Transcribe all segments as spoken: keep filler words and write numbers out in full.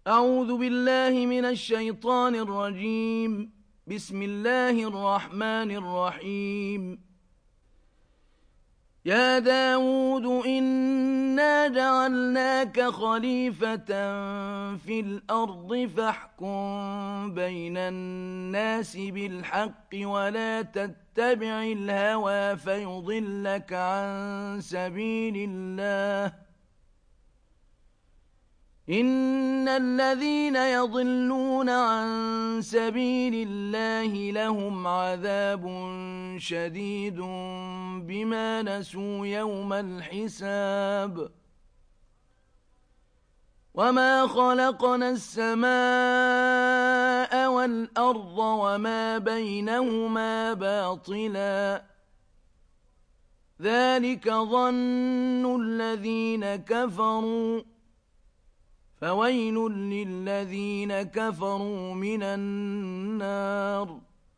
أعوذ بالله من الشيطان الرجيم. بسم الله الرحمن الرحيم. يا داود إنا جعلناك خليفة في الأرض فاحكم بين الناس بالحق ولا تتبع الهوى فيضلك عن سبيل الله. إن الذين يضلون عن سبيل الله لهم عذاب شديد بما نسوا يوم الحساب. وما خلقنا السماء والأرض وما بينهما باطلا ذلك ظن الذين كفروا فويل للذين كفروا من النار.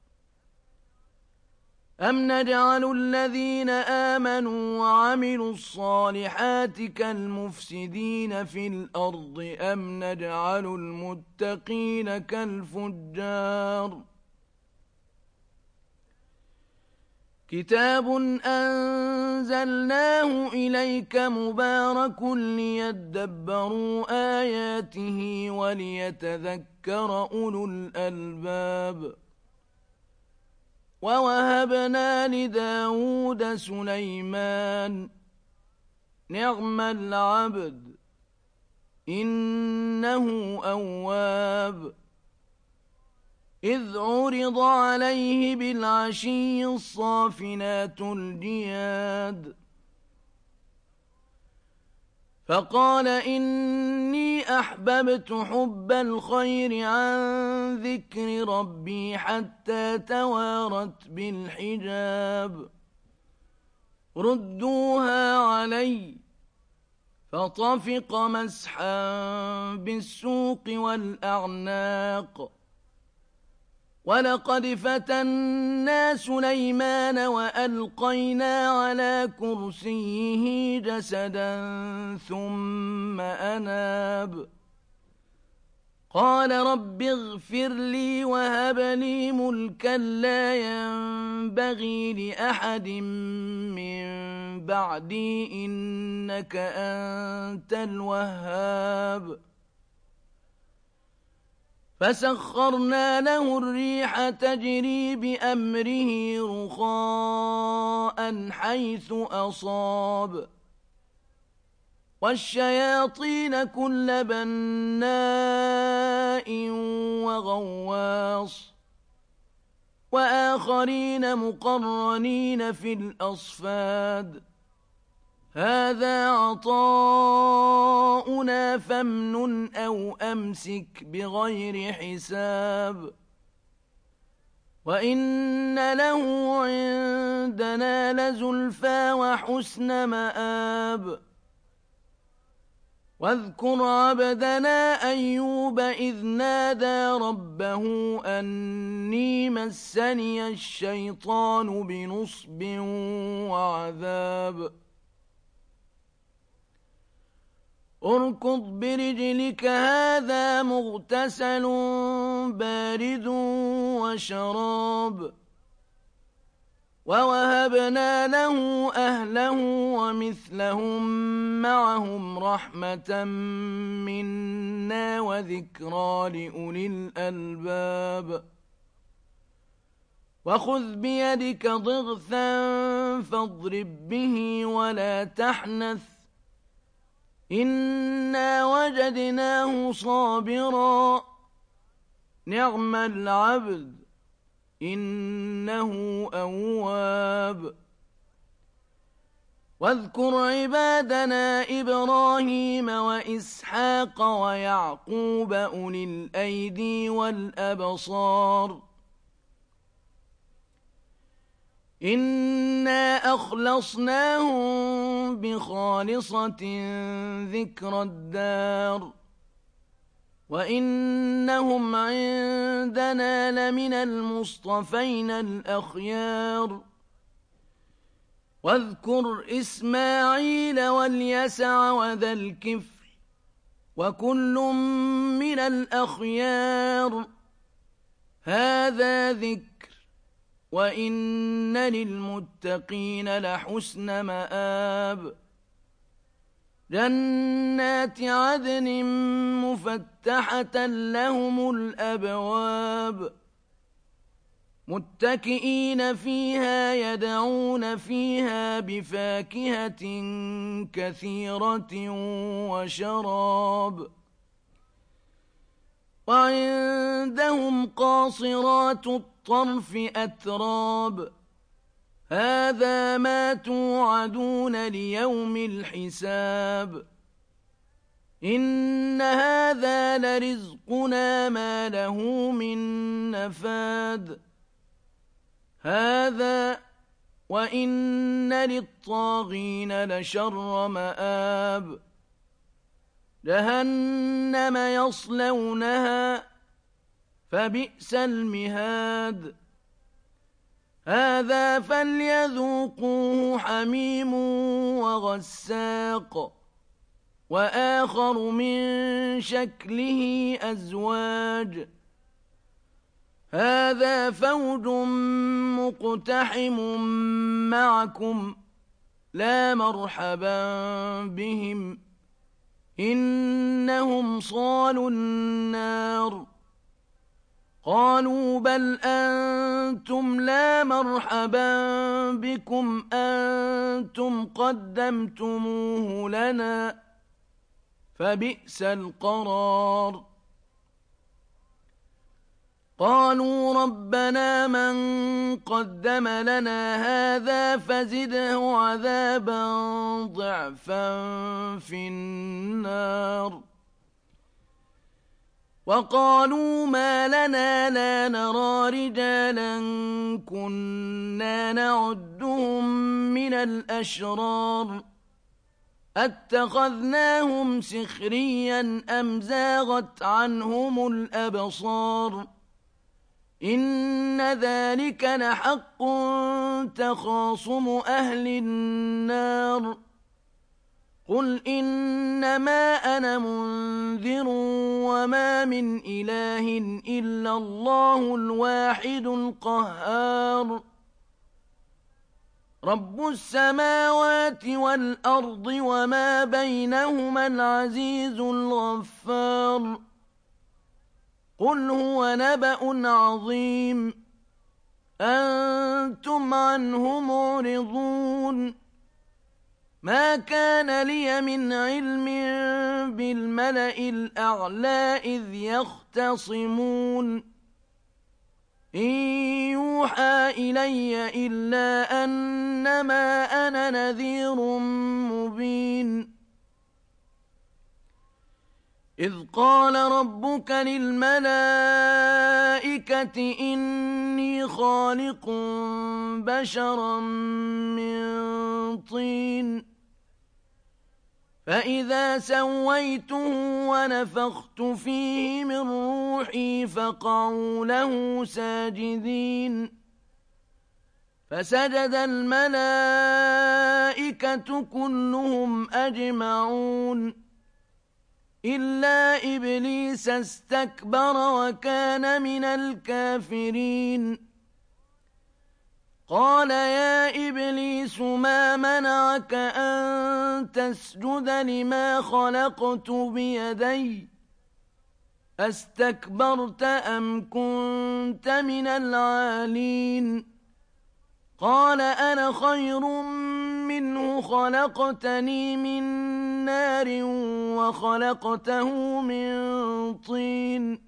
أم نجعل الذين آمنوا وعملوا الصالحات كالمفسدين في الأرض أم نجعل المتقين كالفجار. كتاب أنزلناه إليك مبارك ليدبروا آياته وليتذكر أولو الألباب. ووهبنا لداود سليمان نعم العبد إنه أواب. إذ عرض عليه بالعشي الصافنات الجياد فقال إني أحببت حب الخير عن ذكر ربي حتى توارت بالحجاب. ردوها علي فطفق مسحا بالسوق والأعناق. ولقد فتنا سليمان وألقينا على كرسيه جسدا ثم أناب قال رب اغفر لي وهب لي ملكا لا ينبغي لأحد من بعدي إنك أنت الوهاب. فسخرنا له الريح تجري بأمره رخاء حيث أصاب والشياطين كل بناء وغواص وآخرين مقرنين في الأصفاد. هذا عطاؤنا فامنن أو أمسك بغير حساب. وإن له عندنا لزلفى وحسن مآب. واذكر عبدنا أيوب إذ نادى ربه أني مسني الشيطان بنصب وعذاب. اركض برجلك هذا مغتسل بارد وشراب. ووهبنا له أهله ومثلهم معهم رحمة منا وذكرى لأولي الألباب. وخذ بيدك ضغثا فاضرب به ولا تحنث إنا وجدناه صابرا نعم العبد إنه أواب. واذكر عبادنا إبراهيم وإسحاق ويعقوب أولي الأيدي والأبصار إنا أخلصناهم بخالصة ذكر الدار وإنهم عندنا لمن المصطفين الأخيار. واذكر إسماعيل واليسع وذا الكفل وكل من الأخيار. هذا ذكر، وإن للمتقين لحسن مآب. جنات عدن مفتحة لهم الأبواب، متكئين فيها يدعون فيها بفاكهة كثيرة وشراب. وعندهم قاصرات الطرف أتراب. هذا ما توعدون ليوم الحساب. إن هذا لرزقنا ما له من نفاد. هذا وإن للطاغين لشر مآب. جهنم يصلونها فبئس المهاد. هذا فليذوقوه حميم وغساق، وآخر من شكله أزواج. هذا فوج مقتحم معكم، لا مرحبا بهم، إنهم صالوا النار. قالوا بل أنتم لا مرحبا بكم أنتم قدمتموه لنا، فبئس القرار. قالوا ربنا من قدم لنا هذا فزده عذابا ضعفا في النار. وقالوا ما لنا لا نرى رجالا كنا نعدهم من الأشرار أتخذناهم سخريا أم زاغت عنهم الأبصار. إن ذلك لحق تخاصم أهل النار. قل إنما أنا منذر وما من إله إلا الله الواحد القهار. رب السماوات والأرض وما بينهما العزيز الغفار. قل هو نبأ عظيم أنتم عنه معرضون. ما كان لي من علم بالملأ الأعلى إذ يختصمون. إن يوحى إلي إلا أنما أنا نذير مبين. إذ قال ربك للملائكة إني خالق بشرا من طين فإذا سويته ونفخت فيه من روحي فقعوا له ساجدين. فسجد الملائكة كلهم أجمعون إلا إبليس استكبر وكان من الكافرين. قال يا إبليس ما منعك أن تسجد لما خلقت بيدي أستكبرت أم كنت من العالين. قال أنا خير منه خلقتني من نار وخلقته من طين.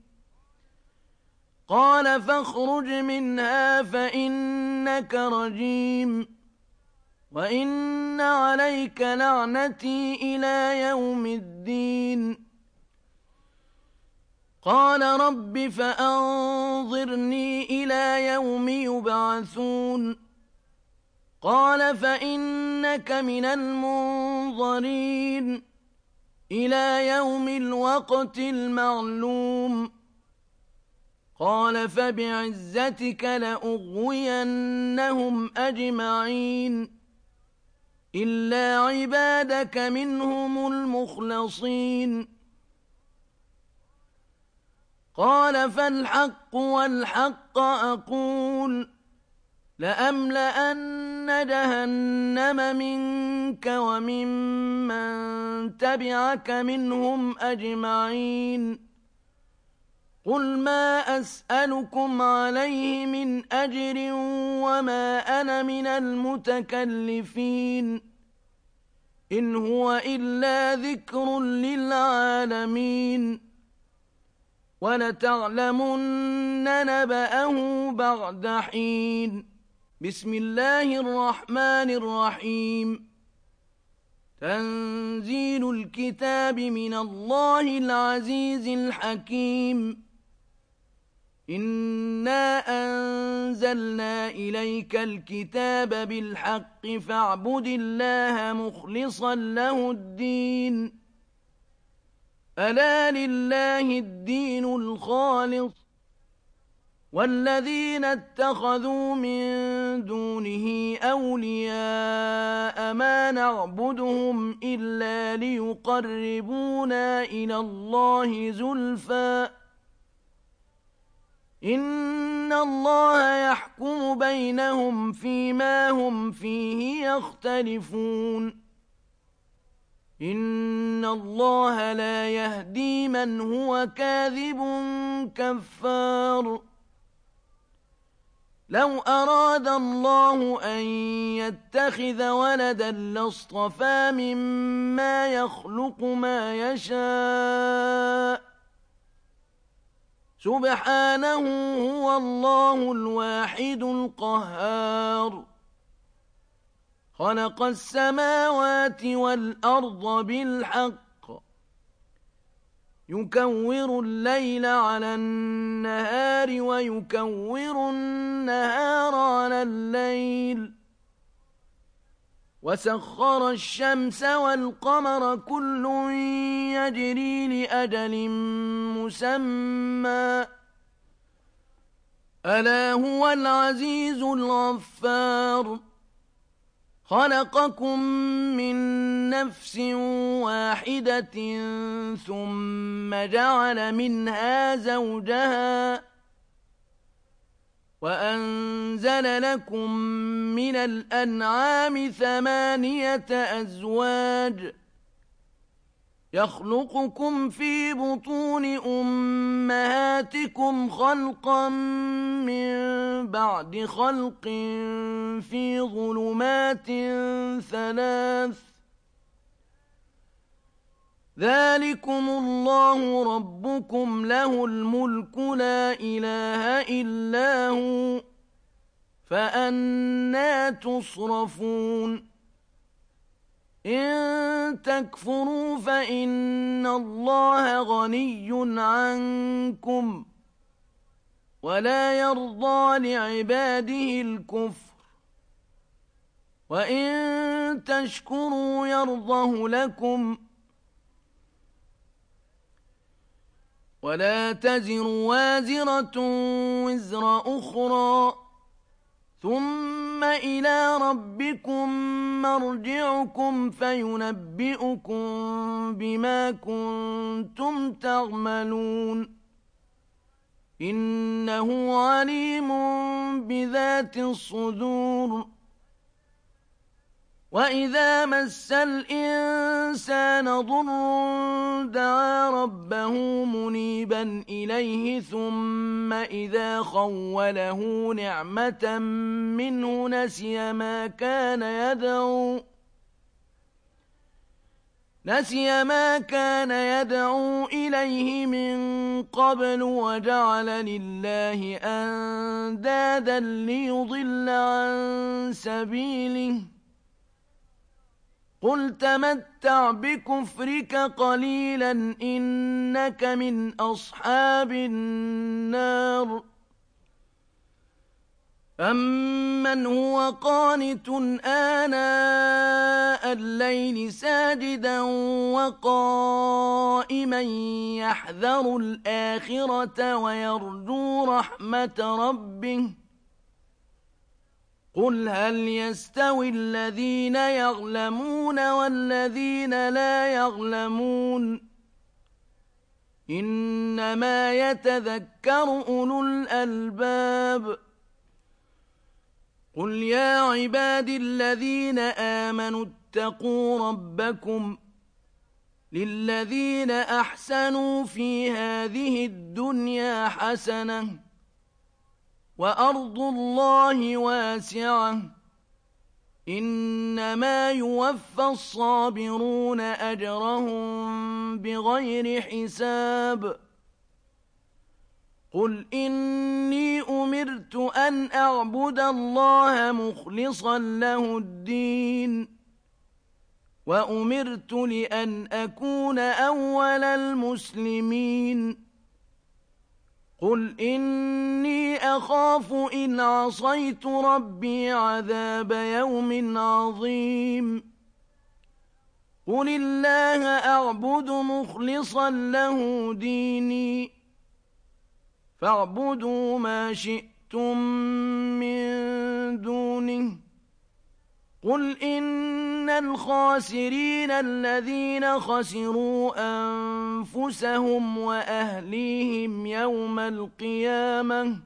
قال فاخرج منها فإنك رجيم وإن عليك لعنتي إلى يوم الدين. قال رب فأنظرني إلى يوم يبعثون. قال فإنك من المنظرين إلى يوم الوقت المعلوم. قال فبعزتك لأغوينهم أجمعين إلا عبادك منهم المخلصين. قال فالحق والحق أقول لأملأن جهنم منك وممن تبعك منهم أجمعين قل ما أسألكم عليه من أجر وما أنا من المتكلفين إن هو إلا ذكر للعالمين ولتعلمن نبأه بعد حين بسم الله الرحمن الرحيم تنزيل الكتاب من الله العزيز الحكيم إنا أنزلنا إليك الكتاب بالحق فاعبد الله مخلصا له الدين ألا لله الدين الخالص والذين اتخذوا من دونه أولياء ما نعبدهم إلا ليقربونا إلى الله زلفى إن الله يحكم بينهم فيما هم فيه يختلفون إن الله لا يهدي من هو كاذب كفار لو أراد الله أن يتخذ ولدا لاصطفى مما يخلق ما يشاء سبحانه هو الله الواحد القهار خلق السماوات والأرض بالحق يكور الليل على النهار ويكور النهار على الليل وسخر الشمس والقمر كل يجري لأجل مسمى ألا هو العزيز الغفار خلقكم من نفس واحدة ثم جعل منها زوجها وأنزل لكم من الأنعام ثمانية أزواج يخلقكم في بطون أمهاتكم خلقا من بعد خلق في ظلمات ثلاث ذلكم الله ربكم له الملك لا إله إلا هو فأنى تصرفون إن تكفروا فإن الله غني عنكم ولا يرضى لعباده الكفر وإن تشكروا يرضه لكم ولا تزر وازرة وزر أخرى ثم إلى ربكم مرجعكم فينبئكم بما كنتم تعملون إنه عليم بذات الصدور وإذا مس الإنسان ضر دعا ربه منيبا إليه ثم إذا خوله نعمة منه نسي ما كان يدعو نسي ما كان يدعو إليه من قبل وجعل لله أندادا ليضل عن سبيله قل تمتع بكفرك قليلا إنك من أصحاب النار أمن هو قانت آناء الليل ساجدا وقائما يحذر الآخرة ويرجو رحمة ربه قل هل يستوي الذين يعلمون والذين لا يعلمون إنما يتذكر أولو الألباب. قل يا عبادي الذين آمنوا اتقوا ربكم للذين أحسنوا في هذه الدنيا حسنة وأرض الله واسعة إنما يوفى الصابرون أجرهم بغير حساب. قل إني أمرت أن أعبد الله مخلصا له الدين وأمرت لأن أكون أول المسلمين. قل إني أخاف إن عصيت ربي عذاب يوم عظيم. قل الله أعبد مخلصا له ديني فاعبدوا ما شئتم من دونه. قل إن الخاسرين الذين خسروا أنفسهم وأهليهم يوم القيامة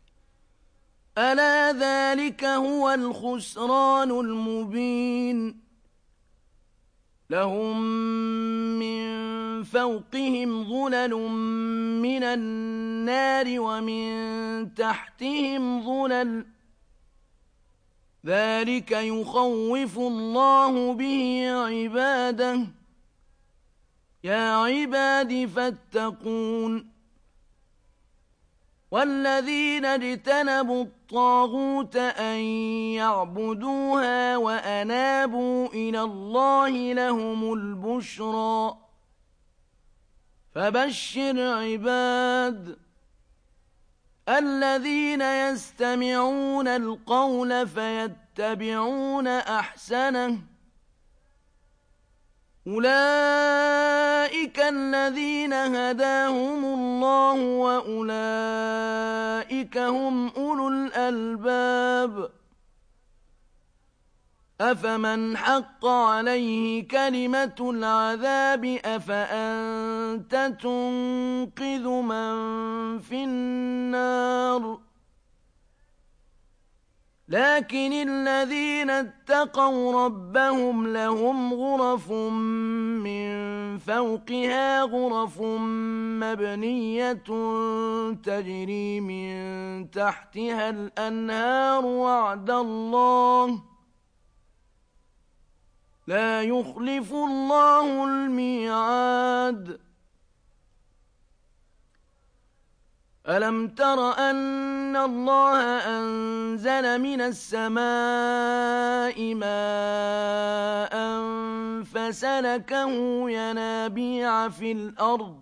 ألا ذلك هو الخسران المبين. لهم من فوقهم ظلل من النار ومن تحتهم ظلل ذلك يخوف الله به عباده. يا عباد فاتقون. والذين اجتنبوا الطاغوت أن يعبدوها وأنابوا إلى الله لهم البشرى فبشر عباد الذين يستمعون القول فيتبعون أحسنه أولئك الذين هداهم الله وأولئك هم أولو الألباب. أفمن حق عليه كلمة العذاب أفأنت تنقذ من في النار. لكن الذين اتقوا ربهم لهم غرف من فوقها غرف مبنية تجري من تحتها الأنهار وعد الله لا يخلف الله الميعاد. ألم تر أن الله أنزل من السماء ماء فسلكه ينابيع في الأرض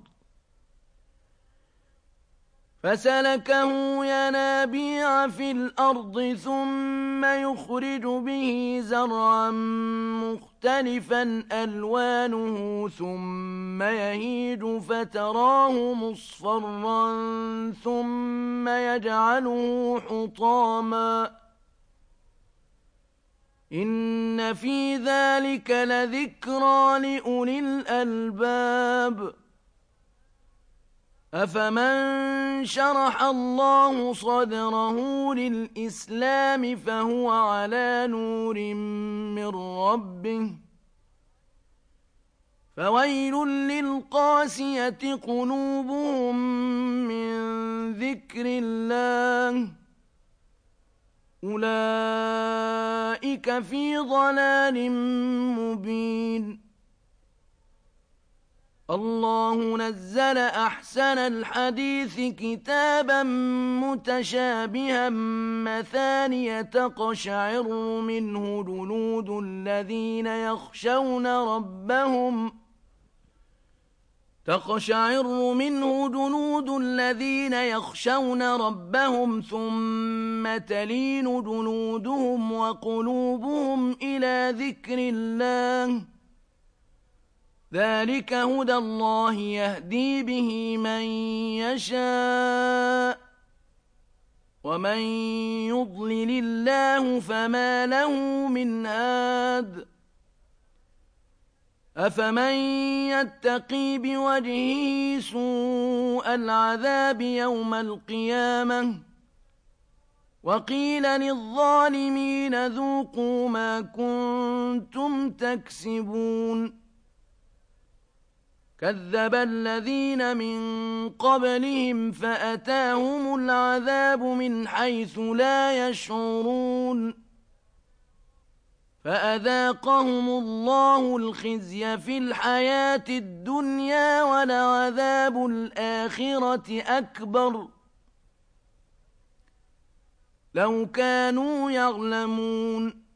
فسلكه ينابيع في الأرض ثم يخرج به زرعا مختلفا ألوانه ثم يهيج فتراه مصفرا ثم يجعله حطاما إن في ذلك لذكرى لأولي الألباب. أفمن شرح الله صدره للإسلام فهو على نور من ربه فويل للقاسية قلوبهم من ذكر الله أولئك في ضلال مبين. الله نزل أحسن الحديث كتابا متشابها مثانية تقشعر منه جلود الذين يخشون ربهم تقشعر منه جلود الذين يخشون ربهم ثم تلين جلودهم وقلوبهم إلى ذكر الله ذلك هدى الله يهدي به من يشاء ومن يضلل الله فما له من هاد. أفمن يتقي بوجهه سوء العذاب يوم القيامة وقيل للظالمين ذوقوا ما كنتم تكسبون كذب الذين من قبلهم فأتاهم العذاب من حيث لا يشعرون فأذاقهم الله الخزي في الحياة الدنيا ولعذاب الآخرة أكبر لو كانوا يعلمون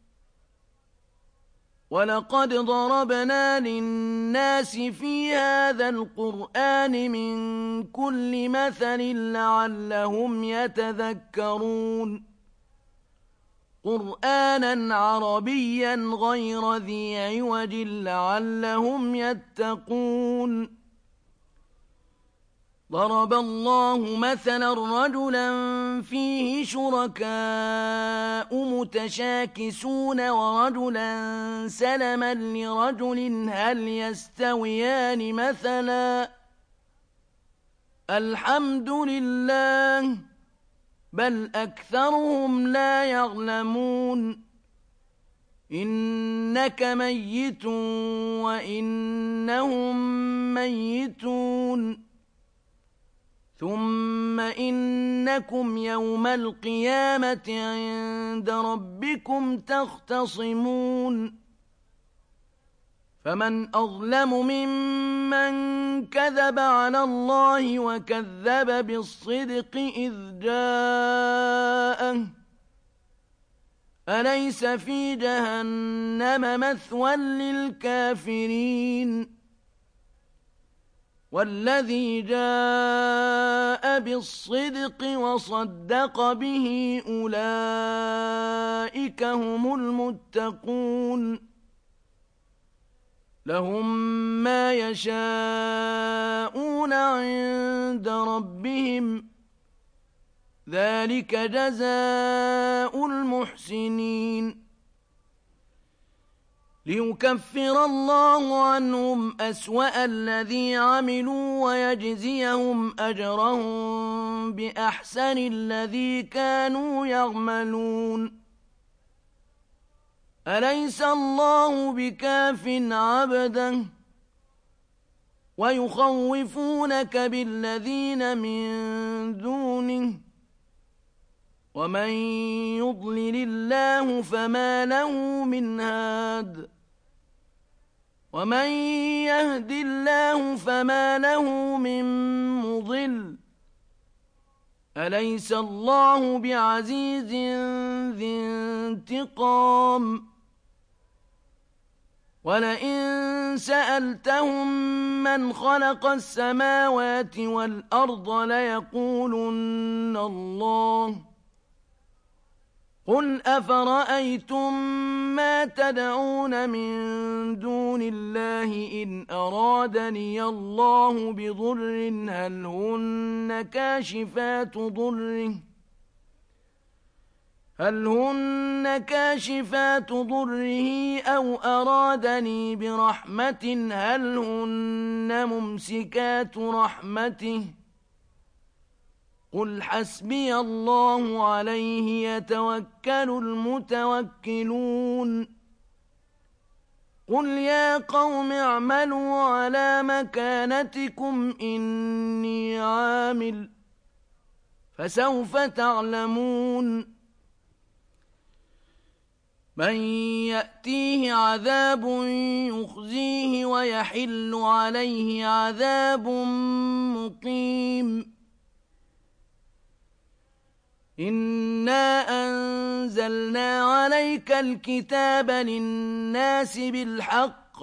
ولقد ضربنا للناس في هذا القرآن من كل مثل لعلهم يتذكرون قرآنا عربيا غير ذي عوج لعلهم يتقون ضرب الله مثلا رجلا فيه شركاء متشاكسون ورجلا سلما لرجل هل يستويان مثلا الحمد لله بل أكثرهم لا يعلمون إنك ميت وإنهم ميتون ثم إنكم يوم القيامة عند ربكم تختصمون فمن أظلم ممن كذب على الله وكذب بالصدق إذ جاءه أليس في جهنم مثوى للكافرين والذي جاء بالصدق وصدق به أولئك هم المتقون لهم ما يشاءون عند ربهم ذلك جزاء المحسنين ليكفر الله عنهم أسوأ الذي عملوا ويجزيهم أجرهم بأحسن الذي كانوا يعملون أليس الله بكاف عبده ويخوفونك بالذين من دونه ومن يضلل الله فما له من هاد ومن يهد الله فما له من مضل أليس الله بعزيز ذي انتقام ولئن سألتهم من خلق السماوات والأرض ليقولن الله قل أفرأيتم ما تدعون من دون الله إن أرادني الله بضر هل هن كاشفات ضره هل هن كاشفات ضره أو أرادني برحمة هل هن ممسكات رحمته قل حسبي الله عليه يتوكل المتوكلون قل يا قوم اعملوا على مكانتكم إني عامل فسوف تعلمون من يأتيه عذاب يخزيه ويحل عليه عذاب مقيم إنا أنزلنا عليك الكتاب للناس بالحق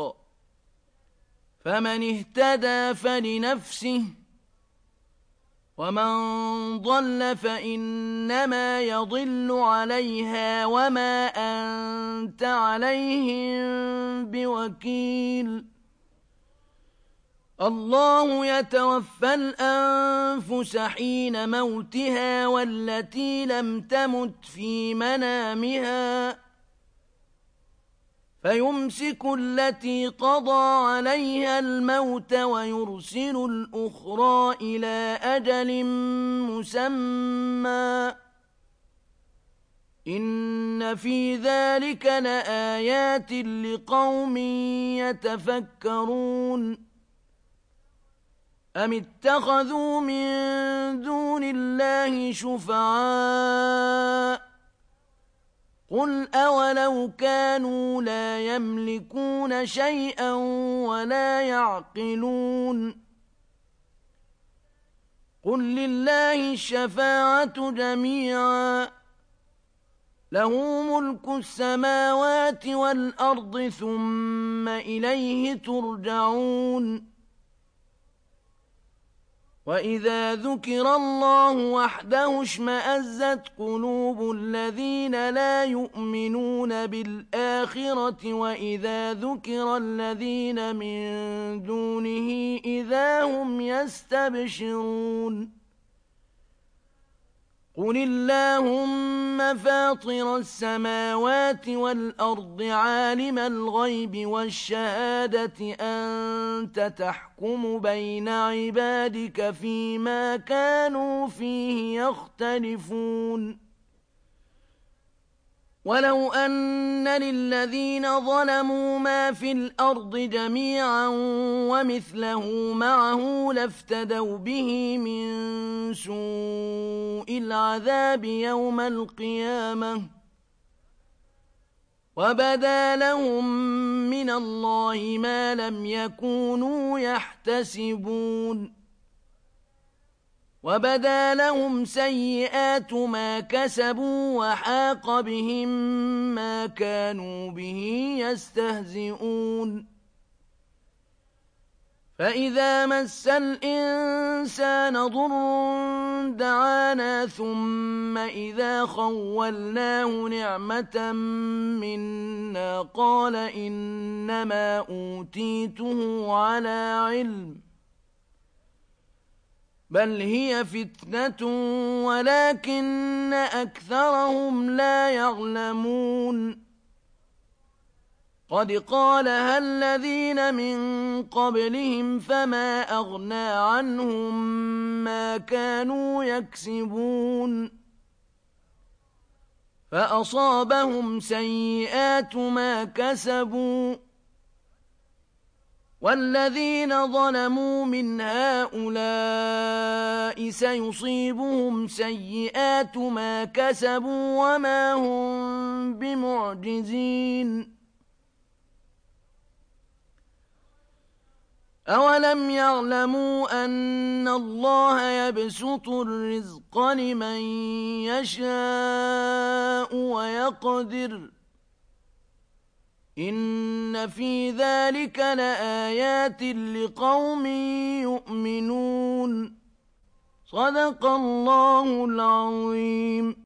فمن اهتدى فلنفسه ومن ضل فإنما يضل عليها وما أنت عليهم بوكيل الله يتوفى الأنفس حين موتها والتي لم تمت في منامها فيمسك التي قضى عليها الموت ويرسل الأخرى إلى أجل مسمى إن في ذلك لآيات لقوم يتفكرون أم اتخذوا من دون الله شفعاء قل أولو كانوا لا يملكون شيئا ولا يعقلون قل لله الشفاعة جميعا له ملك السماوات والأرض ثم إليه ترجعون وإذا ذكر الله وحده اشمأزت قلوب الذين لا يؤمنون بالآخرة وإذا ذكر الذين من دونه إذا هم يستبشرون قل اللهم فاطر السماوات والأرض عالم الغيب والشهادة أنت تحكم بين عبادك فيما كانوا فيه يختلفون ولو أن للذين ظلموا ما في الأرض جميعا ومثله معه لافتدوا به من سوء العذاب يوم القيامة وبدا لهم من الله ما لم يكونوا يحتسبون وبدا لهم سيئات ما كسبوا وحاق بهم ما كانوا به يستهزئون فإذا مس الإنسان ضر دعانا ثم إذا خولناه نعمة منا قال إنما أوتيته على علم بل هي فتنة ولكن أكثرهم لا يعلمون قد قالها الذين من قبلهم فما أغنى عنهم ما كانوا يكسبون فأصابهم سيئات ما كسبوا والذين ظلموا من هؤلاء سيصيبهم سيئات ما كسبوا وما هم بمعجزين أولم يعلموا أن الله يبسط الرزق لمن يشاء ويقدر إن في ذلك لآيات لقوم يؤمنون صدق الله العظيم.